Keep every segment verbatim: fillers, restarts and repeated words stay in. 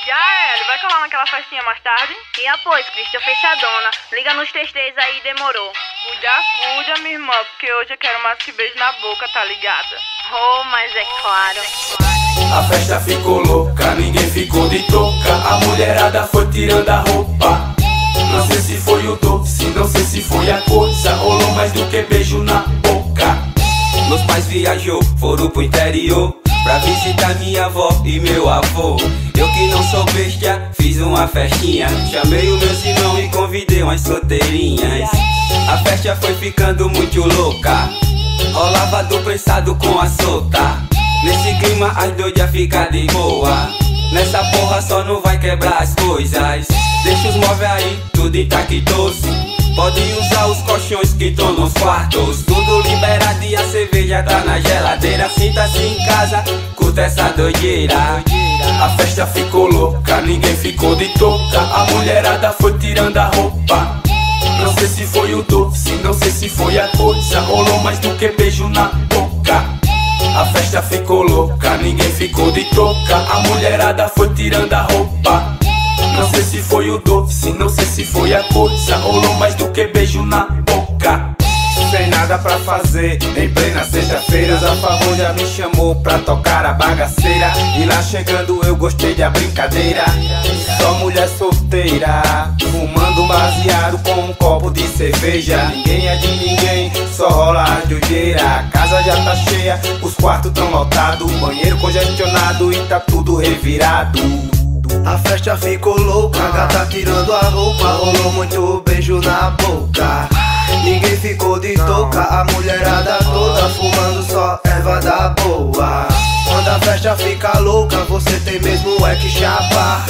Já era, vai colar naquela festinha mais tarde? E após, Cristian, fechadona. Liga nos três três aí, demorou. Cuida, cuida, minha irmã, porque hoje eu quero mais que beijo na boca, tá ligada? Oh, mas é claro. A festa ficou louca, ninguém ficou de touca. A mulherada foi tirando a roupa. Não sei se foi o doce, não sei se foi a coisa. Rolou mais do que beijo na boca. Meus pais viajou, foram pro interior pra visitar minha avó e meu avô. Eu que não sou bestia, fiz uma festinha. Chamei os meus irmãos e convidei umas solteirinhas. A festa foi ficando muito louca. Rolava do prensado com a solta. Nesse clima as doidas ficam de boa. Nessa porra só não vai quebrar as coisas. Deixa os móveis aí, tudo intactoso. Pode usar os colchões que estão nos quartos. Tudo liberado e a cerveja tá na geladeira. Sinta-se em casa, curta essa doideira. A festa ficou louca, ninguém ficou de touca. A mulherada foi tirando a roupa. Não sei se foi o doce, não sei se foi a coisa. Rolou mais do que beijo na boca. A festa ficou louca, ninguém ficou de touca. A mulherada foi tirando a roupa. Não sei se foi o doce, não sei se foi a coisa. Rolou mais do que beijo na boca. Sem nada pra fazer, em plena sexta-feira, a favor já me chamou pra tocar a bagaceira. E lá chegando eu gostei da brincadeira. Só mulher solteira, fumando um baseado com um copo de cerveja. Ninguém é de ninguém, só rola a doideira. A casa já tá cheia, os quartos tão lotados, banheiro congestionado e tá tudo revirado. A festa ficou louca, a gata tirando a roupa. Rolou muito beijo na boca. Ninguém ficou de touca, a mulherada toda fumando só erva da boa. Quando a festa fica louca, você tem mesmo é que chapar.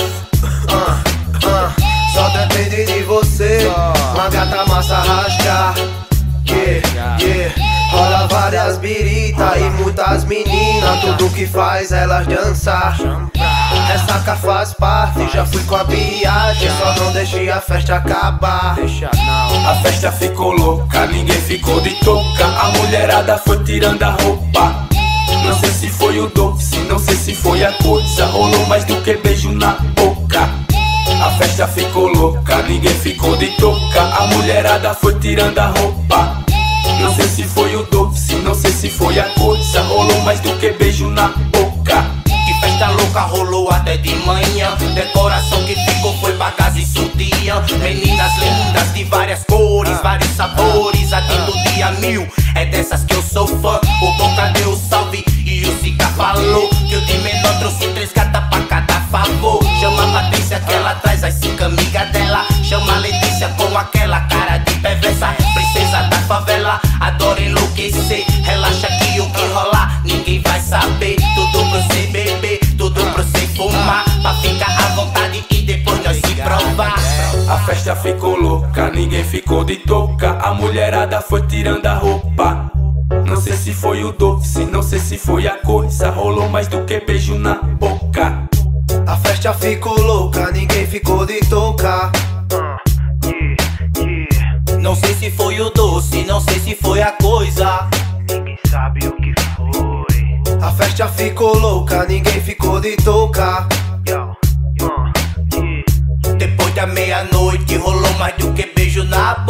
uh, uh, Só depende de você, uma gata massa rasgar. Yeah, yeah. Rola várias birita e muitas meninas. Tudo que faz elas dançar. Ressaca faz parte, já fui com a viagem. Só não deixei a festa acabar. A festa ficou louca, ninguém ficou de touca. A mulherada foi tirando a roupa. Não sei se foi o doce, não sei se foi a coisa. Rolou mais do que beijo na boca. A festa ficou louca, ninguém ficou de touca. A mulherada foi tirando a roupa. Não sei se foi o doce, não sei se foi a coisa. Rolou mais do que beijo na boca. Que festa louca rolou até de manhã. Decoração que ficou foi bagaço e sutiã. Meninas lindas de várias cores, vários sabores. Atitude a mil, é dessas que eu sou fã. O Boca deu salve e o Sica falou que o de menor trouxe três gatas pra cada favor. Chama a Patrícia que ela traz as cinco amigas dela. Chama a Letícia com aquela cara de perversa. Princesa da favela, adora enlouquecer. Relaxa que o que rolar ninguém vai saber. Tudo pra você beber, tudo pra você fumar, pra ficar à vontade e depois nós se provar. A festa ficou louca, ninguém ficou de touca. A mulherada foi tirando a roupa. Não sei se foi o doce, não sei se foi a coisa. Rolou mais do que beijo na boca. A festa ficou louca, ninguém ficou de touca. Não sei se foi o doce, não sei se foi a coisa. Ninguém sabe o que foi. A festa ficou louca, ninguém ficou de touca. Depois da meia-noite rolou mais do que beijo na boca.